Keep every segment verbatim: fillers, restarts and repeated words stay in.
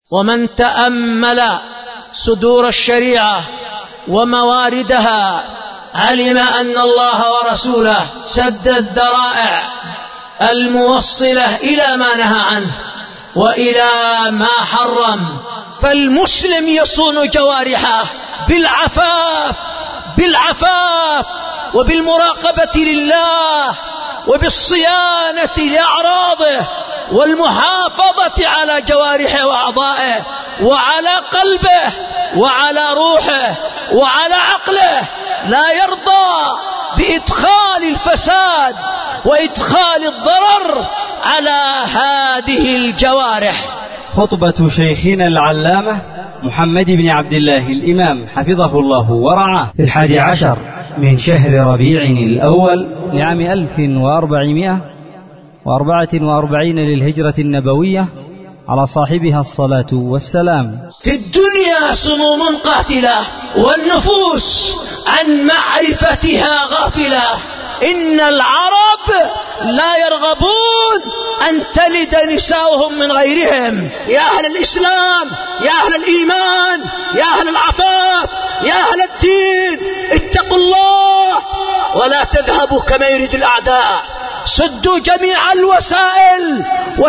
ومن تأمل صدور الشريعة ومواردها علم أن الله ورسوله سد الذرائع الموصلة إلى ما نهى عنه وإلى ما حرم. فالمسلم يصون جوارحه بالعفاف بالعفاف وبالمراقبة لله وبالصيانة لأعراضه والمحافظة على جوارحه وأعضائه وعلى قلبه وعلى روحه وعلى عقله. لا يرضى بإدخال الفساد وإدخال الضرر على هذه الجوارح. خطبة شيخنا العلامة محمد بن عبد الله الإمام حفظه الله ورعاه في الحادي عشر من شهر ربيع الأول لعام ألف وأربعمائة وأربعة وأربعين للهجرة النبوية على صاحبها الصلاة والسلام. في الدنيا سموم قاتلة والنفوس عن معرفتها غافلة. إن العرب لا يرغبون أن تلد نساؤهم من غيرهم. يا أهل الإسلام، يا أهل الإيمان، يا أهل العفاف، يا أهل الدين، اتقوا الله ولا تذهبوا كما يريد الأعداء. سدوا جميع الوسائل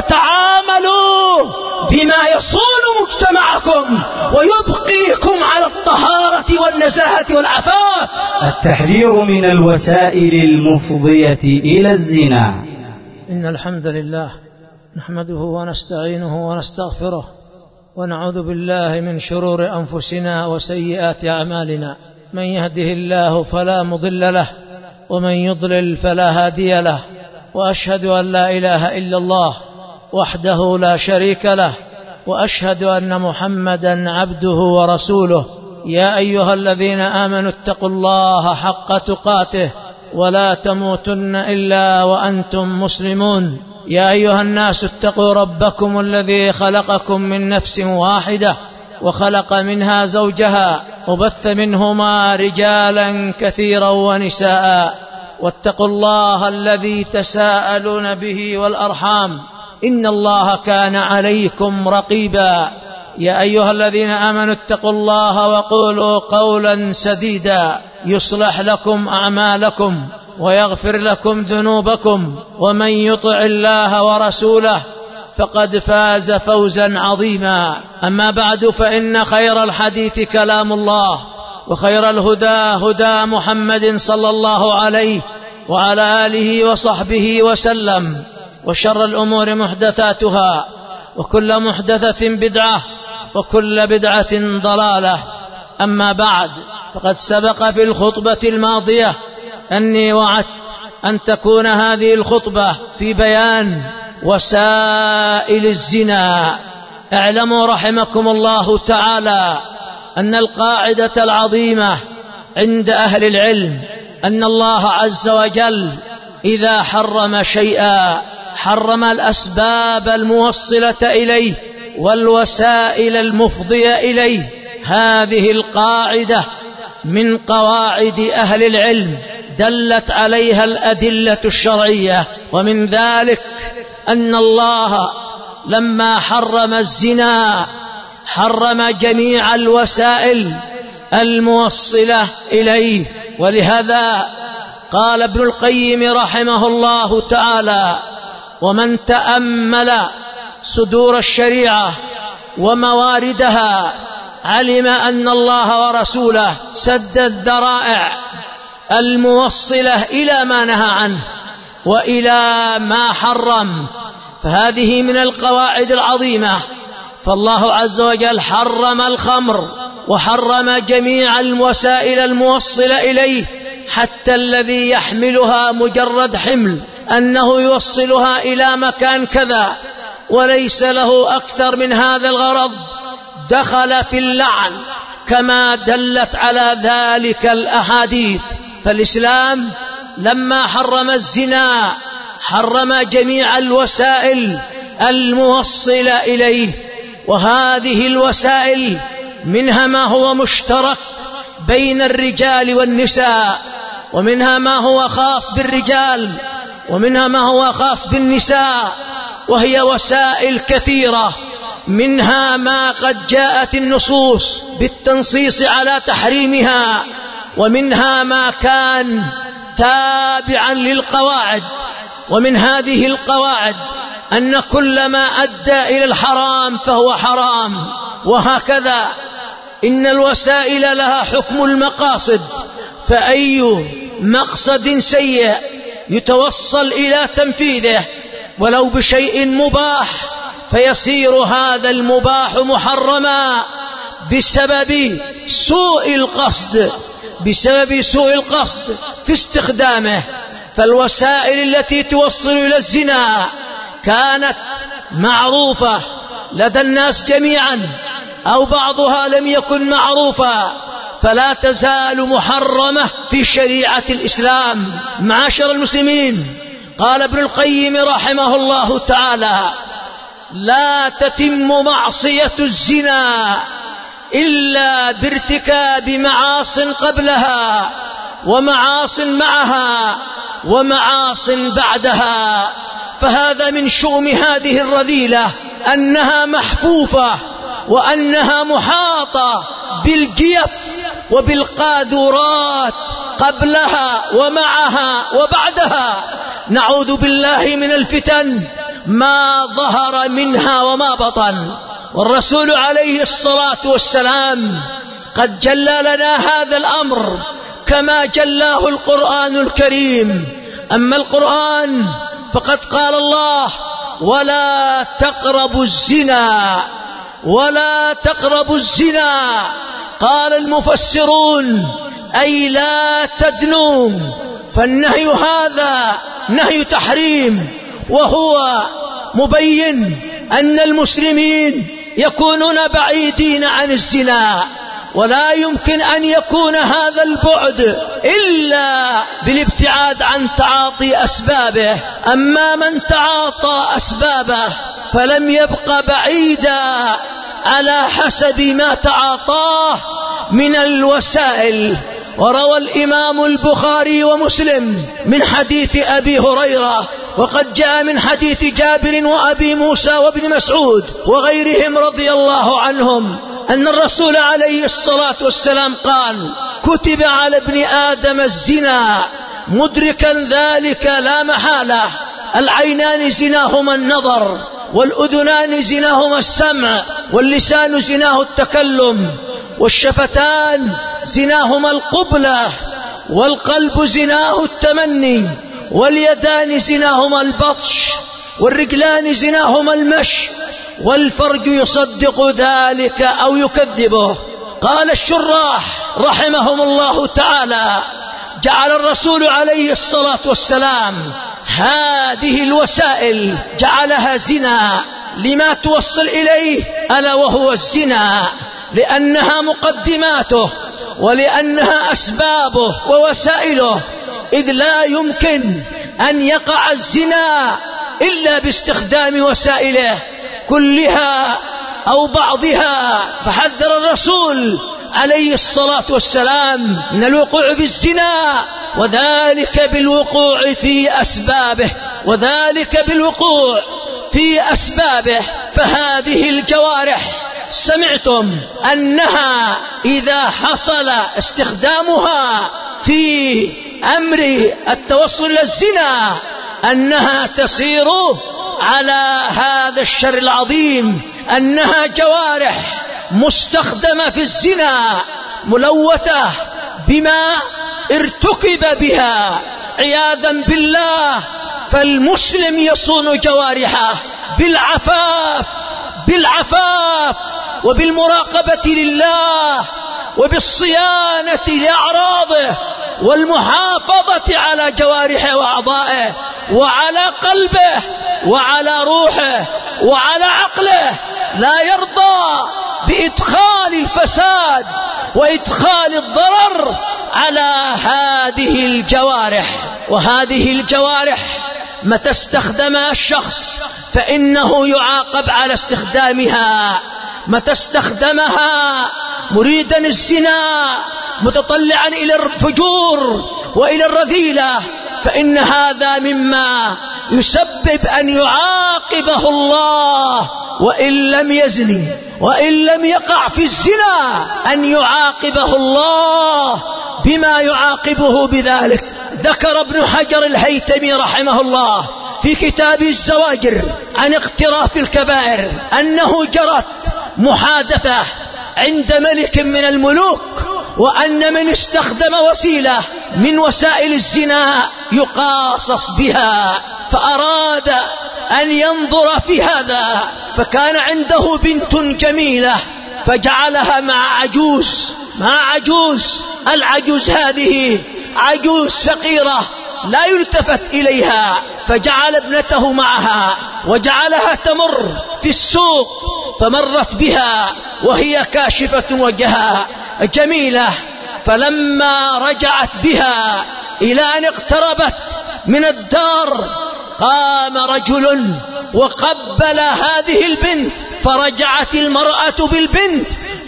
وتعاملوا بما يصون مجتمعكم ويبقيكم على الطهارة والنزاهة والعفاف. التحذير من الوسائل المفضية إلى الزنا. إن الحمد لله نحمده ونستعينه ونستغفره ونعوذ بالله من شرور أنفسنا وسيئات أعمالنا. من يهده الله فلا مضل له ومن يضلل فلا هادي له. وأشهد أن لا إله إلا الله وحده لا شريك له وأشهد أن محمدا عبده ورسوله. يا أيها الذين آمنوا اتقوا الله حق تقاته ولا تموتن إلا وأنتم مسلمون. يا أيها الناس اتقوا ربكم الذي خلقكم من نفس واحدة وخلق منها زوجها وبث منهما رجالا كثيرا ونساء. واتقوا الله الذي تساءلون به والأرحام إن الله كان عليكم رقيبا. يا أيها الذين آمنوا اتقوا الله وقولوا قولا سديدا يصلح لكم أعمالكم ويغفر لكم ذنوبكم ومن يطع الله ورسوله فقد فاز فوزا عظيما. أما بعد فإن خير الحديث كلام الله وخير الهدى هدى محمد صلى الله عليه وعلى آله وصحبه وسلم. وشر الأمور محدثاتها وكل محدثة بدعة وكل بدعة ضلالة. أما بعد فقد سبق في الخطبة الماضية أني وعدت أن تكون هذه الخطبة في بيان وسائل الزنا. اعلموا رحمكم الله تعالى أن القاعدة العظيمة عند أهل العلم أن الله عز وجل إذا حرم شيئا حرم الأسباب الموصلة إليه والوسائل المفضية إليه. هذه القاعدة من قواعد أهل العلم دلت عليها الأدلة الشرعية. ومن ذلك أن الله لما حرم الزنا حرم جميع الوسائل الموصلة إليه. ولهذا قال ابن القيم رحمه الله تعالى: ومن تأمل صدور الشريعة ومواردها علم أن الله ورسوله سد الذرائع الموصلة إلى ما نهى عنه وإلى ما حرم. فهذه من القواعد العظيمة. فالله عز وجل حرم الخمر وحرم جميع الوسائل الموصلة إليه، حتى الذي يحملها مجرد حمل أنه يوصلها إلى مكان كذا وليس له أكثر من هذا الغرض دخل في اللعن، كما دلت على ذلك الأحاديث. فالإسلام لما حرم الزنا حرم جميع الوسائل الموصلة إليه، وهذه الوسائل منها ما هو مشترك بين الرجال والنساء، ومنها ما هو خاص بالرجال، ومنها ما هو خاص بالنساء، وهي وسائل كثيرة منها ما قد جاءت النصوص بالتنصيص على تحريمها، ومنها ما كان تابعا للقواعد. ومن هذه القواعد أن كل ما أدى إلى الحرام فهو حرام. وهكذا إن الوسائل لها حكم المقاصد، فأي مقصد سيء يتوصل إلى تنفيذه ولو بشيء مباح فيصير هذا المباح محرما بسبب سوء القصد بسبب سوء القصد في استخدامه. فالوسائل التي توصل إلى الزنا كانت معروفة لدى الناس جميعا أو بعضها لم يكن معروفا، فلا تزال محرمة في شريعة الإسلام. معاشر المسلمين، قال ابن القيم رحمه الله تعالى: لا تتم معصية الزنا إلا بارتكاب معاص قبلها ومعاص معها ومعاص بعدها. فهذا من شؤم هذه الرذيلة أنها محفوفة وأنها محاطة بالجيف وبالقاذورات قبلها ومعها وبعدها. نعوذ بالله من الفتن ما ظهر منها وما بطن. والرسول عليه الصلاة والسلام قد جلى لنا هذا الأمر كما جلاه القرآن الكريم. أما القرآن فقد قال الله: ولا تقربوا الزنا ولا تقربوا الزنا. قال المفسرون: أي لا تدنوا. فالنهي هذا نهي تحريم، وهو مبين أن المسلمين يكونون بعيدين عن الزنا، ولا يمكن أن يكون هذا البعد إلا بالابتعاد عن تعاطي أسبابه. أما من تعاطى أسبابه فلم يبق بعيدا على حسب ما تعاطاه من الوسائل. وروى الإمام البخاري ومسلم من حديث أبي هريرة، وقد جاء من حديث جابر وأبي موسى وابن مسعود وغيرهم رضي الله عنهم أن الرسول عليه الصلاة والسلام قال: كتب على ابن آدم الزنا مدركا ذلك لا محالة. العينان زناهما النظر، والأذنان زناهما السمع، واللسان زناه التكلم، والشفتان زناهما القبلة، والقلب زناه التمني، واليدان زناهما البطش، والرجلان زناهما المشي، والفرج يصدق ذلك أو يكذبه. قال الشراح رحمهم الله تعالى: جعل الرسول عليه الصلاة والسلام هذه الوسائل جعلها زنا لما توصل إليه، ألا وهو الزنا، لأنها مقدماته ولأنها أسبابه ووسائله، إذ لا يمكن أن يقع الزنا إلا باستخدام وسائله كلها أو بعضها. فحذر الرسول عليه الصلاة والسلام من الوقوع في الزنا، وذلك بالوقوع في أسبابه وذلك بالوقوع في أسبابه. فهذه الجوارح سمعتم أنها إذا حصل استخدامها في أمر التوصل إلى الزنا أنها تسير على هذا الشر العظيم، أنها جوارح مستخدمة في الزنا ملوثة بما ارتكب بها عياذا بالله. فالمسلم يصون جوارحه بالعفاف بالعفاف وبالمراقبة لله وبالصيانة لأعراضه والمحافظة على جوارحه وأعضائه وعلى قلبه وعلى روحه وعلى عقله. لا يرضى بإدخال الفساد وإدخال الضرر على هذه الجوارح. وهذه الجوارح متى استخدمها الشخص فإنه يعاقب على استخدامها. متى استخدمها مريدا الزنا متطلعا إلى الفجور وإلى الرذيلة فإن هذا مما يسبب أن يعاقبه الله وإن لم يزني وإن لم يقع في الزنا أن يعاقبه الله بما يعاقبه بذلك. ذكر ابن حجر الهيثمي رحمه الله في كتاب الزواجر عن اقتراف الكبائر أنه جرت محادثة عند ملك من الملوك، وأن من استخدم وسيلة من وسائل الزنا يقاصص بها، فأراد أن ينظر في هذا، فكان عنده بنت جميلة فجعلها مع عجوز مع عجوز العجوز هذه عجوز فقيرة لا يلتفت إليها، فجعل ابنته معها وجعلها تمر في السوق، فمرت بها وهي كاشفة وجهها جميلة، فلما رجعت بها إلى أن اقتربت من الدار قام رجل وقبل هذه البنت، فرجعت المرأة بالبنت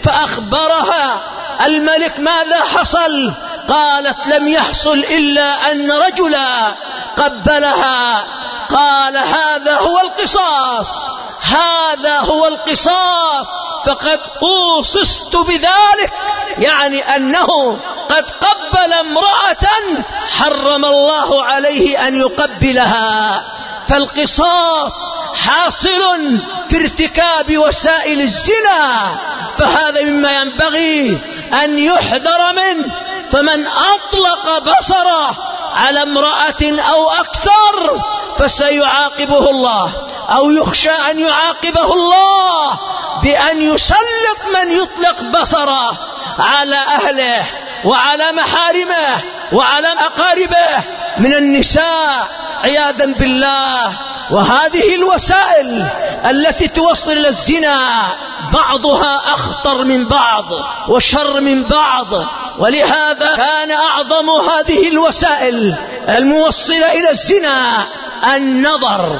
فأخبرها الملك ماذا حصل، قالت لم يحصل إلا أن رجلا قبلها. قال هذا هو القصاص هذا هو القصاص فقد قوصصت بذلك، يعني أنه قد قبل امرأة حرم الله عليه أن يقبلها. فالقصاص حاصل في ارتكاب وسائل الزنا، فهذا مما ينبغي أن يحذر منه. فمن أطلق بصره على امرأة أو أكثر فسيعاقبه الله، أو يخشى أن يعاقبه الله بأن يسلط من يطلق بصره على أهله وعلى محارمه وعلى أقاربه من النساء عياذا بالله. وهذه الوسائل التي توصل إلى الزنا بعضها أخطر من بعض وشر من بعض، ولهذا كان أعظم هذه الوسائل الموصلة إلى الزنا النظر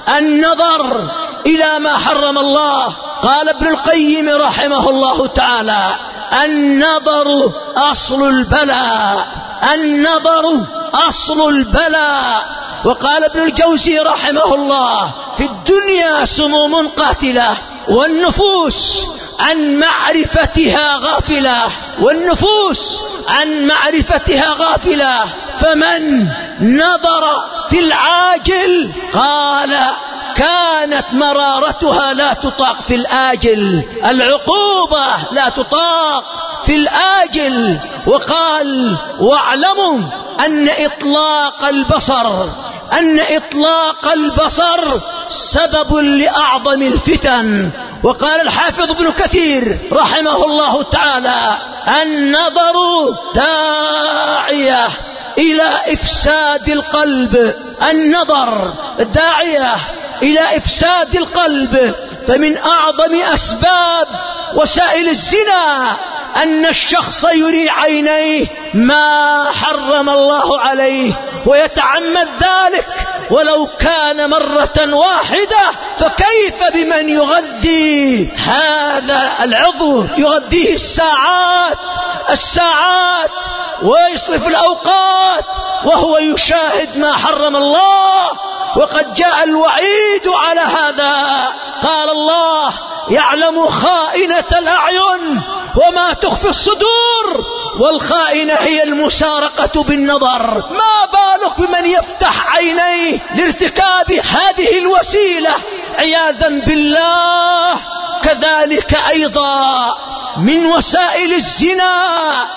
النظر إلى ما حرم الله. قال ابن القيم رحمه الله تعالى: النظر أصل البلاء النظر أصل البلاء. وقال ابن الجوزي رحمه الله: في الدنيا سموم قاتلة، والنفوس عن معرفتها غافلة والنفوس عن معرفتها غافلة فمن نظر في العاجل قال كانت مرارتها لا تطاق في الآجل، العقوبة لا تطاق في الآجل. وقال: واعلموا أن إطلاق البصر أن إطلاق البصر سبب لأعظم الفتن. وقال الحافظ ابن كثير رحمه الله تعالى: النظر داعية إلى إفساد القلب النظر داعية إلى إفساد القلب. فمن أعظم أسباب وسائل الزنا أن الشخص يري عينيه ما حرم الله عليه ويتعمد ذلك ولو كان مرة واحدة، فكيف بمن يغذي هذا العضو، يغذيه الساعات الساعات ويصرف الأوقات وهو يشاهد ما حرم الله. وقد جاء الوعيد على هذا، قال الله: يعلم خائنة الأعين وما تخفي الصدور، والخائنة هي المسارقة بالنظر. ما بالك بمن يفتح عينيه لارتكاب هذه الوسيلة عياذا بالله. كذلك أيضا من وسائل الزنا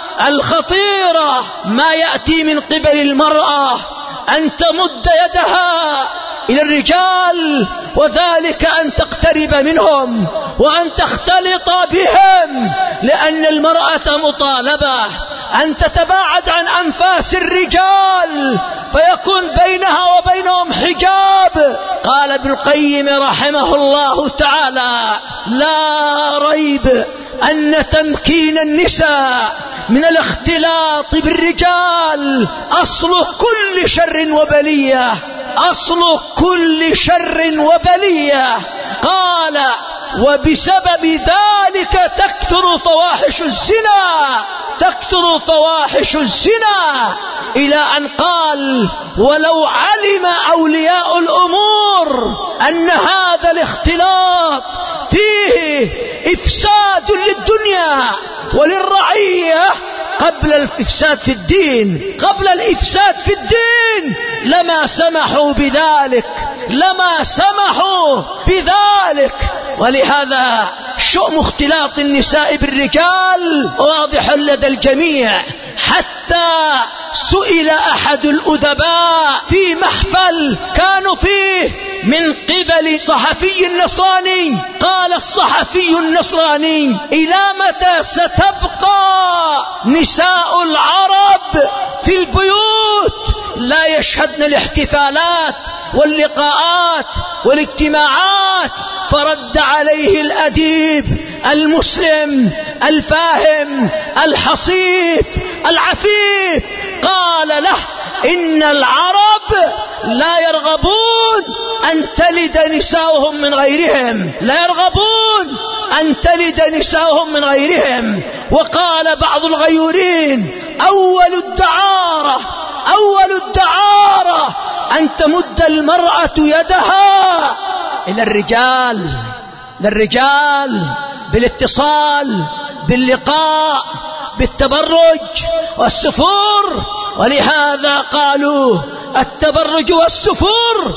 الخطيرة ما يأتي من قبل المرأة أن تمد يدها إلى الرجال، وذلك أن تقترب منهم وأن تختلط بهم، لأن المرأة مطالبة أن تتباعد عن أنفاس الرجال فيكون بينها وبينهم حجاب. قال ابن القيم رحمه الله تعالى: لا ريب أن تمكين النساء من الاختلاط بالرجال أصل كل شر وبلية أصل كل شر وبلية. قال: وبسبب ذلك تكثر فواحش الزنا تكثر فواحش الزنا، إلى أن قال: ولو علم أولياء الأمور أن هذا الاختلاط فيه إفساد للدنيا وللرعية قبل الإفساد في الدين قبل الإفساد في الدين لما سمحوا بذلك لما سمحوا بذلك. ولهذا شؤم اختلاط النساء بالرجال واضح لدى الجميع، حتى سئل أحد الأدباء في محفل كانوا فيه من قبل صحفي نصراني، قال الصحفي النصراني: إلى متى ستبقى نساء العرب في البيوت لا يشهدن الاحتفالات واللقاءات والاجتماعات؟ فرد عليه الأديب المسلم الفاهم الحصيف العفيف، قال له: إن العرب لا يرغبون أن تلد نساؤهم من غيرهم لا يرغبون أن تلد نساؤهم من غيرهم. وقال بعض الغيورين: أول الدعارة أول الدعارة أن تمد المرأة يدها إلى الرجال للرجال بالاتصال باللقاء بالتبرج والسفور. ولهذا قالوا: التبرج والسفور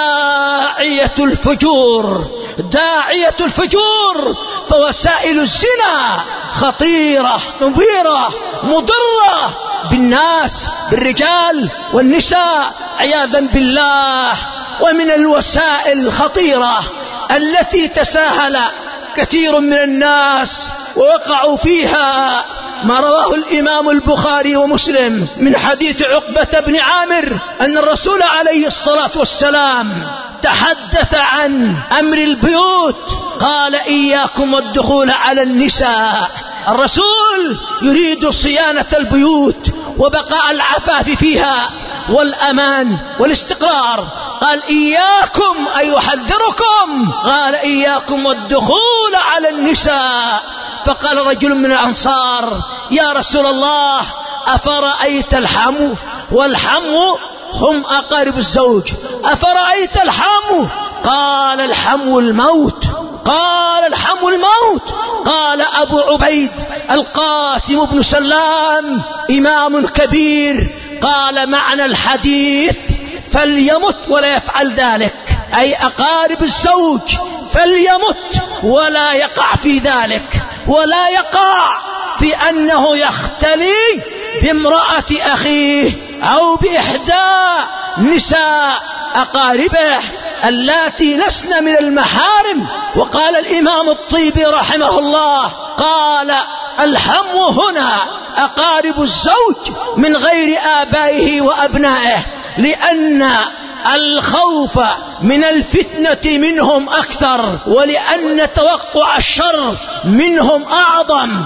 داعية الفجور داعية الفجور. فوسائل الزنا خطيرة مبيرة مضرة بالناس بالرجال والنساء عياذا بالله. ومن الوسائل الخطيرة التي تساهل كثير من الناس ووقعوا فيها ما رواه الإمام البخاري ومسلم من حديث عقبة بن عامر أن الرسول عليه الصلاة والسلام تحدث عن أمر البيوت، قال: إياكم والدخول على النساء. الرسول يريد صيانة البيوت وبقاء العفاف فيها والأمان والاستقرار، قال: إياكم أي يحذركم، قال: إياكم والدخول على النساء. فقال رجل من الأنصار: يا رسول الله، أفرأيت الحمو؟ والحمو هم أقارب الزوج. أفرأيت الحمو؟ قال: الحمو الموت. قال: الحمو الموت. قال أبو عبيد القاسم بن سلام إمام كبير قال: معنى الحديث فليمت ولا يفعل ذلك، أي أقارب الزوج فليمت ولا يقع في ذلك، ولا يقع في أنه يختلي بامرأة أخيه أو بإحدى نساء أقاربه اللاتي لسن من المحارم. وقال الإمام الطيبي رحمه الله: قال: الحمو هنا أقارب الزوج من غير آبائه وأبنائه، لأن الخوف من الفتنة منهم أكثر، ولأن توقع الشر منهم أعظم،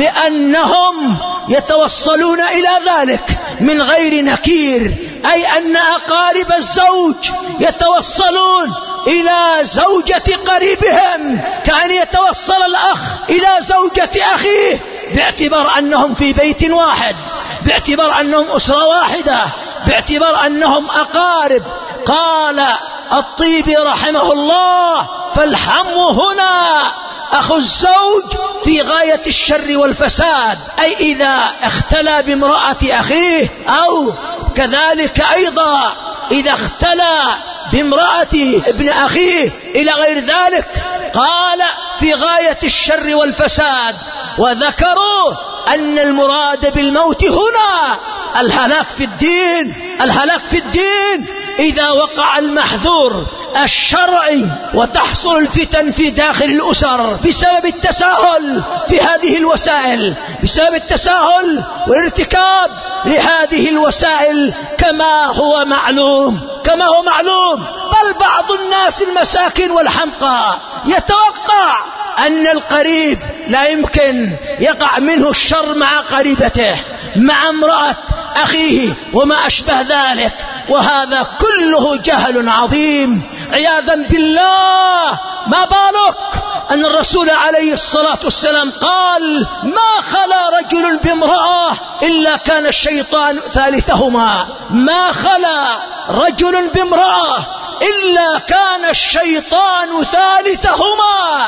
لأنهم يتوصلون إلى ذلك من غير نكير، أي أن أقارب الزوج يتوصلون إلى زوجة قريبهم كأن يتوصل الأخ إلى زوجة أخيه، باعتبار أنهم في بيت واحد، باعتبار أنهم أسرة واحدة، باعتبار أنهم أقارب. قال الطيبي رحمه الله: فالحمو هنا أخو الزوج في غاية الشر والفساد، أي إذا اختلى بامرأة أخيه، أو كذلك أيضا إذا اختلى بامرأة ابن أخيه إلى غير ذلك، قال في غاية الشر والفساد. وذكروا أن المراد بالموت هنا الهلاك في الدين الهلاك في الدين إذا وقع المحذور الشرعي وتحصل الفتن في داخل الأسر بسبب التساهل في هذه الوسائل، بسبب التساهل والارتكاب لهذه الوسائل، كما هو معلوم كما هو معلوم بل بعض الناس المساكين والحمقى يتوقع أن القريب لا يمكن يقع منه الشر مع قريبته، مع امرأة أخيه وما أشبه ذلك، وهذا كله جهل عظيم عياذا بالله. ما بالك أن الرسول عليه الصلاة والسلام قال ما خلا رجل بامرأة إلا كان الشيطان ثالثهما. ما خلا رجل بامرأة إلا كان الشيطان ثالثهما.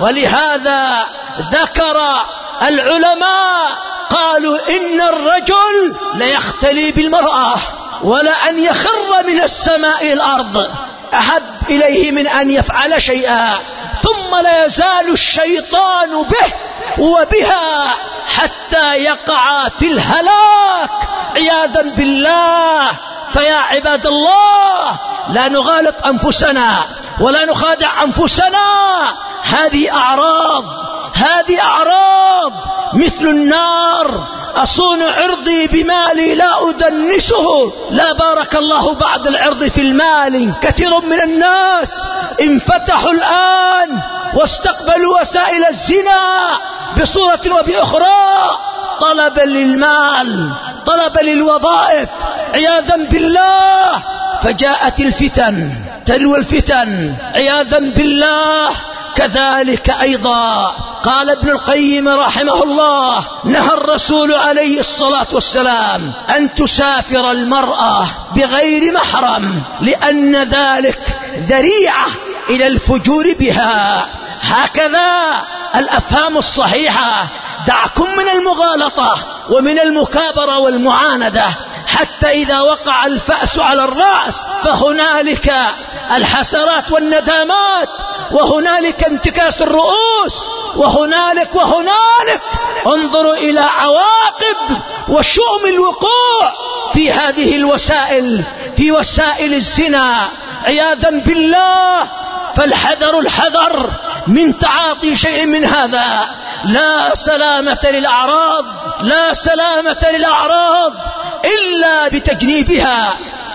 ولهذا ذكر العلماء قالوا إن الرجل ليختلي بالمرأة ولأن يخر من السماء الأرض أحب إليه من أن يفعل شيئا، ثم لا يزال الشيطان به وبها حتى يقع في الهلاك عياذا بالله. فيا عباد الله لا نغالط أنفسنا ولا نخادع أنفسنا. هذه أعراض هذه أعراض مثل النار. أصون عرضي بمالي لا أدنسه. لا بارك الله بعد العرض في المال. كثير من الناس انفتحوا الآن واستقبلوا وسائل الزنا بصورة وبأخرى، طلبا للمال، طلبا للوظائف عياذا بالله. فجاءت الفتن تلو الفتن عياذا بالله. كذلك أيضا قال ابن القيم رحمه الله نهى الرسول عليه الصلاة والسلام أن تسافر المرأة بغير محرم لأن ذلك ذريعة إلى الفجور بها. هكذا الأفهام الصحيحة. دعكم من المغالطة ومن المكابرة والمعاندة، حتى إذا وقع الفأس على الرأس فهنالك الحسرات والندامات، وهنالك انتكاس الرؤوس، وهنالك وهنالك. انظروا إلى عواقب وشؤم الوقوع في هذه الوسائل، في وسائل الزنا عياذا بالله. فالحذر الحذر من تعاطي شيء من هذا. لا سلامة للأعراض، لا سلامة للأعراض إلا بتجنيبها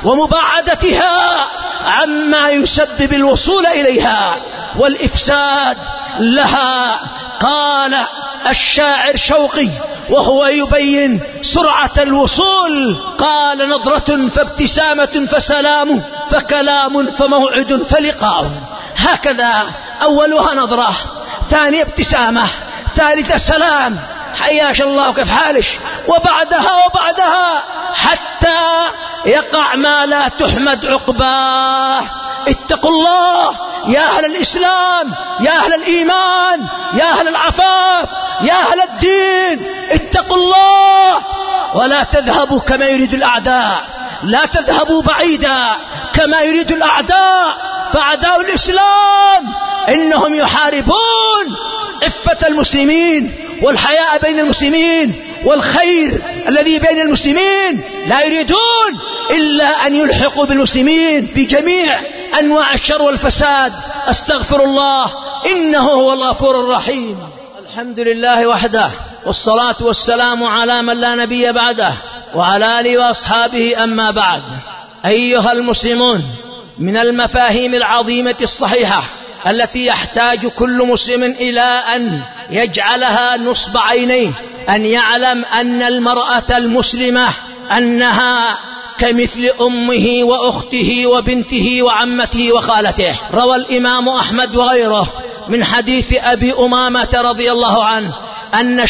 ومباعدتها عما يسبب الوصول إليها والإفساد لها. قال الشاعر شوقي وهو يبين سرعة الوصول، قال نظرة فابتسامة فسلام فكلام فموعد فلقاء. هكذا أولها نظرة، ثانية ابتسامة، ثالثة سلام، حياش الله كيف حالش، وبعدها وبعدها حتى يقع ما لا تحمد عقباه. اتقوا الله يا أهل الإسلام، يا أهل الإيمان، يا أهل العفاف، يا أهل الدين، اتقوا الله ولا تذهبوا كما يريد الأعداء. لا تذهبوا بعيدا كما يريد الأعداء. فأعداء الإسلام إنهم يحاربون عفة المسلمين والحياء بين المسلمين والخير الذي بين المسلمين. لا يريدون إلا أن يلحقوا بالمسلمين بجميع أنواع الشر والفساد. أستغفر الله إنه هو الغفور الرحيم. الحمد لله وحده، والصلاة والسلام على من لا نبي بعده، وعلى آله وأصحابه. أما بعد، أيها المسلمون، من المفاهيم العظيمة الصحيحة التي يحتاج كل مسلم إلى أن يجعلها نصب عينيه أن يعلم أن المرأة المسلمة أنها كمثل أمه وأخته وبنته وعمته وخالته. روى الإمام أحمد وغيره من حديث أبي أمامة رضي الله عنه أن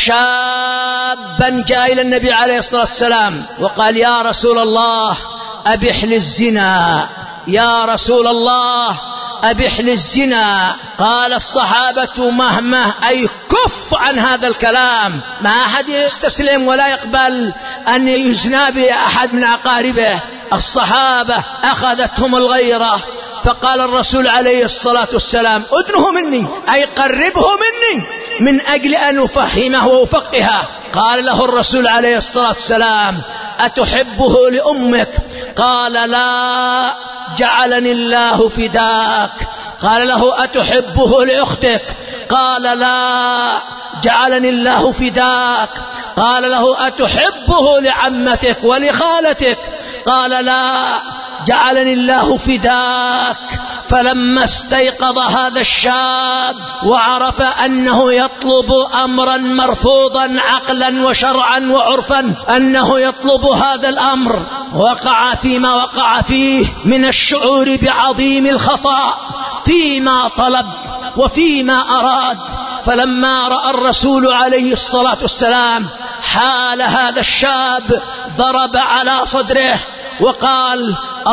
شابا جاء إلى النبي عليه الصلاة والسلام وقال يا رسول الله أبح للزنا، يا رسول الله أبح للزنا. قال الصحابة مهما، أي كف عن هذا الكلام، ما أحد يستسلم ولا يقبل أن يزنى بأحد من أقاربه. الصحابة أخذتهم الغيرة، فقال الرسول عليه الصلاة والسلام أدنه مني، أي قربه مني من أجل أن أفهمه وأفقهه. قال له الرسول عليه الصلاة والسلام أتحبه لأمك؟ قال لا، جعلني الله فداك. قال له أتحبه لأختك؟ قال لا، جعلني الله فداك. قال له أتحبه لعمتك ولخالتك؟ قال لا، جعلني الله فداك. فلما استيقظ هذا الشاب وعرف أنه يطلب أمرا مرفوضا عقلا وشرعا وعرفا، أنه يطلب هذا الأمر، وقع فيما وقع فيه من الشعور بعظيم الخطأ فيما طلب وفيما أراد. فلما رأى الرسول عليه الصلاة والسلام حال هذا الشاب ضرب على صدره وقال: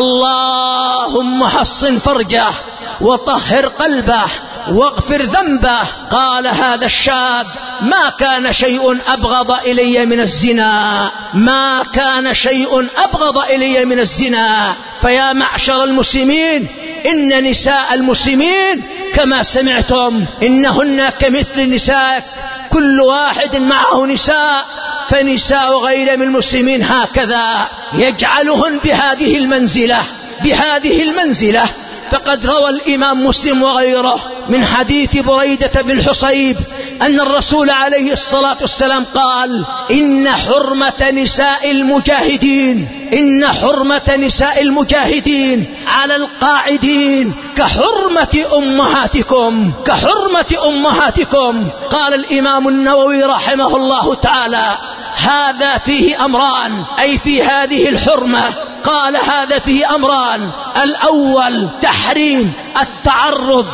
اللهم حصن فرجه وطهر قلبه واغفر ذنبه. قال هذا الشاب: ما كان شيء أبغض إلي من الزنا، ما كان شيء أبغض إلي من الزنا. فيا معشر المسلمين، إن نساء المسلمين كما سمعتم إنهن كمثل نساء، كل واحد معه نساء، فنساء غير من المسلمين هكذا يجعلهن بهذه المنزلة بهذه المنزلة. فقد روى الإمام مسلم وغيره من حديث بريدة بن الحصيب أن الرسول عليه الصلاة والسلام قال: إن حرمة نساء المجاهدين إن حرمة نساء المجاهدين على القاعدين كحرمة أمهاتكم كحرمة أمهاتكم. قال الإمام النووي رحمه الله تعالى: هذا فيه أمران، أي في هذه الحرمة. قال: هذا فيه أمران: الأول تحريم التعرض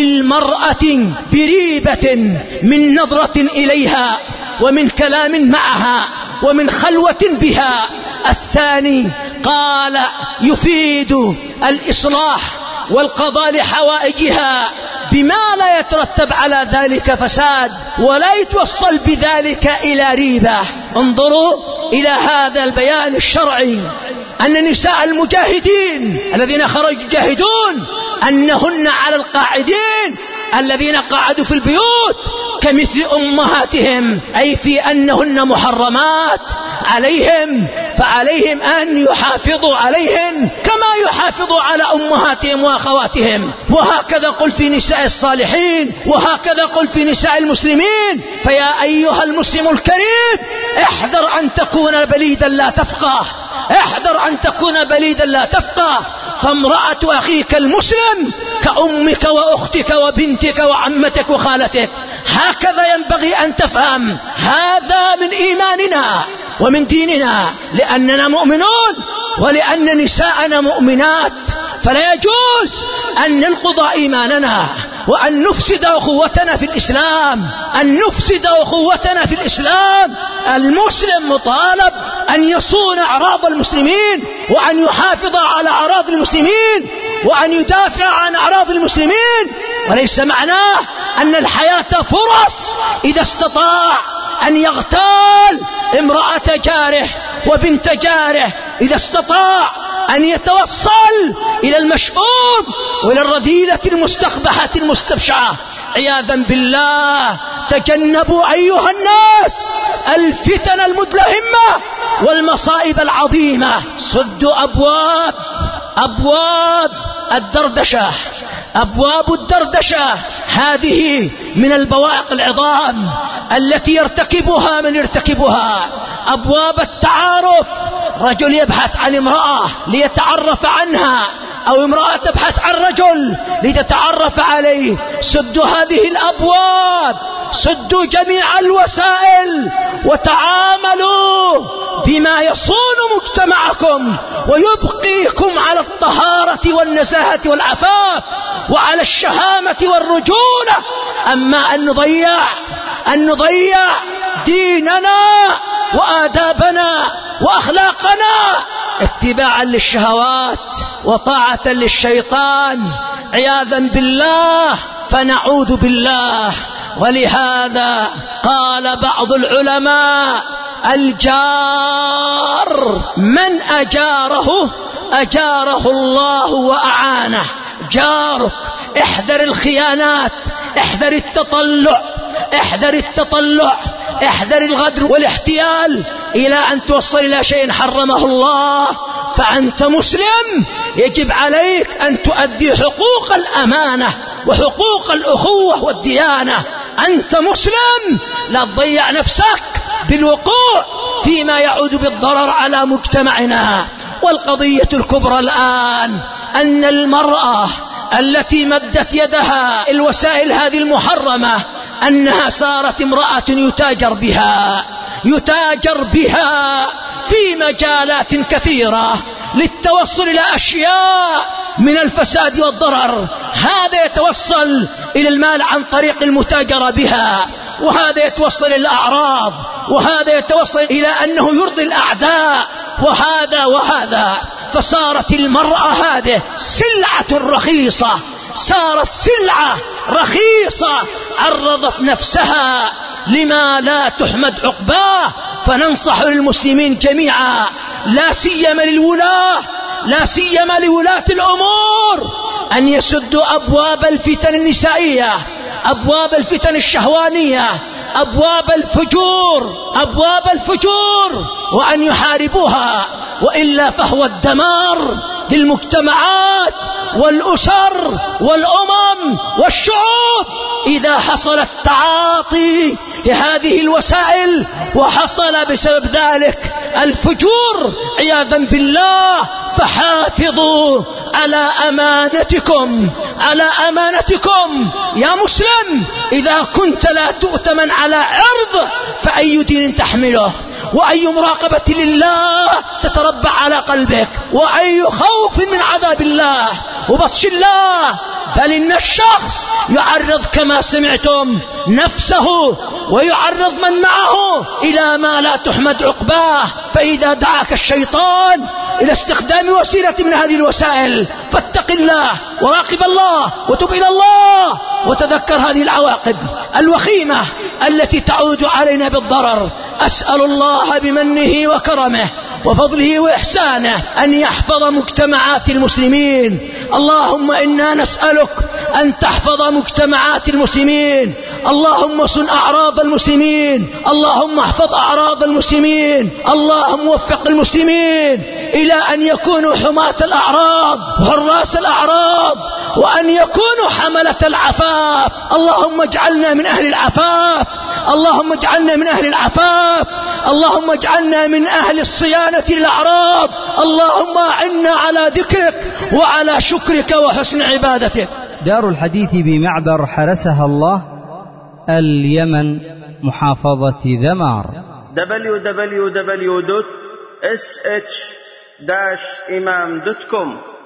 للمرأة بريبة من نظرة إليها ومن كلام معها ومن خلوة بها. الثاني قال: يفيد الإصلاح والقضاء لحوائجها بما لا يترتب على ذلك فساد ولا يتوصل بذلك إلى ريبة. انظروا إلى هذا البيان الشرعي، أن نساء المجاهدين الذين خرجوا يجاهدون أنهن على القاعدين الذين قعدوا في البيوت كمثل أمهاتهم، أي في أنهن محرمات عليهم، فعليهم أن يحافظوا عليهن كما يحافظوا على أمهاتهم وأخواتهم. وهكذا قل في نساء الصالحين، وهكذا قل في نساء المسلمين. فيا أيها المسلم الكريم، احذر أن تكون بليدا لا تفقه، احذر أن تكون بليدا لا تفقه. فامرأة أخيك المسلم كأمك وأختك وبنتك وعمتك وخالتك، هكذا ينبغي أن تفهم. هذا من إيماننا ومن ديننا، لأننا مؤمنون ولأن نساءنا مؤمنات، فلا يجوز أن ننقض إيماننا وأن نفسد أخوتنا في الإسلام أن نفسد أخوتنا في الإسلام. المسلم مطالب أن يصون أعراض المسلمين وأن يحافظ على أعراض المسلمين وأن يدافع عن أعراض المسلمين، وليس معناه أن الحياة فرص إذا استطاع أن يغتال امرأة جاره وبنت جاره، إذا استطاع أن يتوصل إلى المشؤوم وإلى الرذيلة المستقبحة المستبشعة عياذا بالله. تجنبوا أيها الناس الفتن المدلهمة والمصائب العظيمة. صدوا أبواب أبواب الدردشة أبواب الدردشة هذه من البوائق العظام التي يرتكبها من يرتكبها. أبواب التعارف، رجل يبحث عن امرأة ليتعرف عنها، أو امرأة تبحث عن رجل لتتعرف عليه. سدوا هذه الأبواب، سدوا جميع الوسائل، وتعاملوا بما يصون مجتمعكم ويبقيكم على الطهارة والنزاهة والعفاف وعلى الشهامة والرجولة. أما أن نضيع أن نضيع ديننا وآدابنا وأخلاقنا اتباعا للشهوات وطاعة للشيطان عياذا بالله، فنعوذ بالله. ولهذا قال بعض العلماء: الجار من أجاره أجاره الله وأعانه. جارك، احذر الخيانات، احذر التطلع احذر التطلع احذر الغدر والاحتيال إلى أن توصل إلى شيء حرمه الله. فأنت مسلم، يجب عليك أن تؤدي حقوق الأمانة وحقوق الأخوة والديانة. أنت مسلم، لا تضيع نفسك بالوقوع فيما يعود بالضرر على مجتمعنا. والقضية الكبرى الآن أن المرأة التي مدت يدها الوسائل هذه المحرمة أنها صارت امرأة يتاجر بها يتاجر بها في مجالات كثيرة للتوصل إلى أشياء من الفساد والضرر. هذا يتوصل إلى المال عن طريق المتاجرة بها، وهذا يتوصل إلى الأعراض، وهذا يتوصل إلى أنه يرضي الأعداء، وهذا وهذا. فصارت المرأة هذه سلعة رخيصة، صارت سلعة رخيصة، عرضت نفسها لما لا تحمد عقباه. فننصح للمسلمين جميعا، لا سيما للولاة، لا سيما لولاة الأمور، أن يسدوا أبواب الفتن النسائية، أبواب الفتن الشهوانية، أبواب الفجور، أبواب الفجور، وأن يحاربوها، وإلا فهو الدمار للمجتمعات والأسر والأمم والشعوب. إذا حصل التعاطي لهذه الوسائل وحصل بسبب ذلك الفجور عياذا بالله، فحافظوا على أمانتكم، على أمانتكم يا مسلم. إذا كنت لا تؤتمن على عرض فأي دين تحمله، وأي مراقبة لله تتربع على قلبك، وأي خوف من عذاب الله وبطش الله. بل إن الشخص يعرض كما سمعتم نفسه ويعرض من معه إلى ما لا تحمد عقباه. فإذا دعاك الشيطان إلى استخدام وسيلة من هذه الوسائل فاتق الله وراقب الله وتب إلى الله، وتذكر هذه العواقب الوخيمة التي تعود علينا بالضرر. أسأل الله بمنه وكرمه وفضله وإحسانه أن يحفظ مجتمعات المسلمين. اللهم إنا نسألك أن تحفظ مجتمعات المسلمين، اللهم صن أعراض المسلمين، اللهم احفظ أعراض المسلمين، اللهم وفق المسلمين إلى أن يكونوا حماة الأعراض وحراس الأعراض، وأن يكونوا حملة العفاف. اللهم اجعلنا من أهل العفاف، اللهم اجعلنا من أهل العفاف، اللهم اجعلنا من أهل الصيانة للأعراض. اللهم أعنا على ذكرك وعلى شكرك وحسن عبادتك. دار الحديث بمعبر حرسها الله، اليمن، محافظة ذمار. دبليو دبليو دبليو دوت اس اتش داش إمام دوت كوم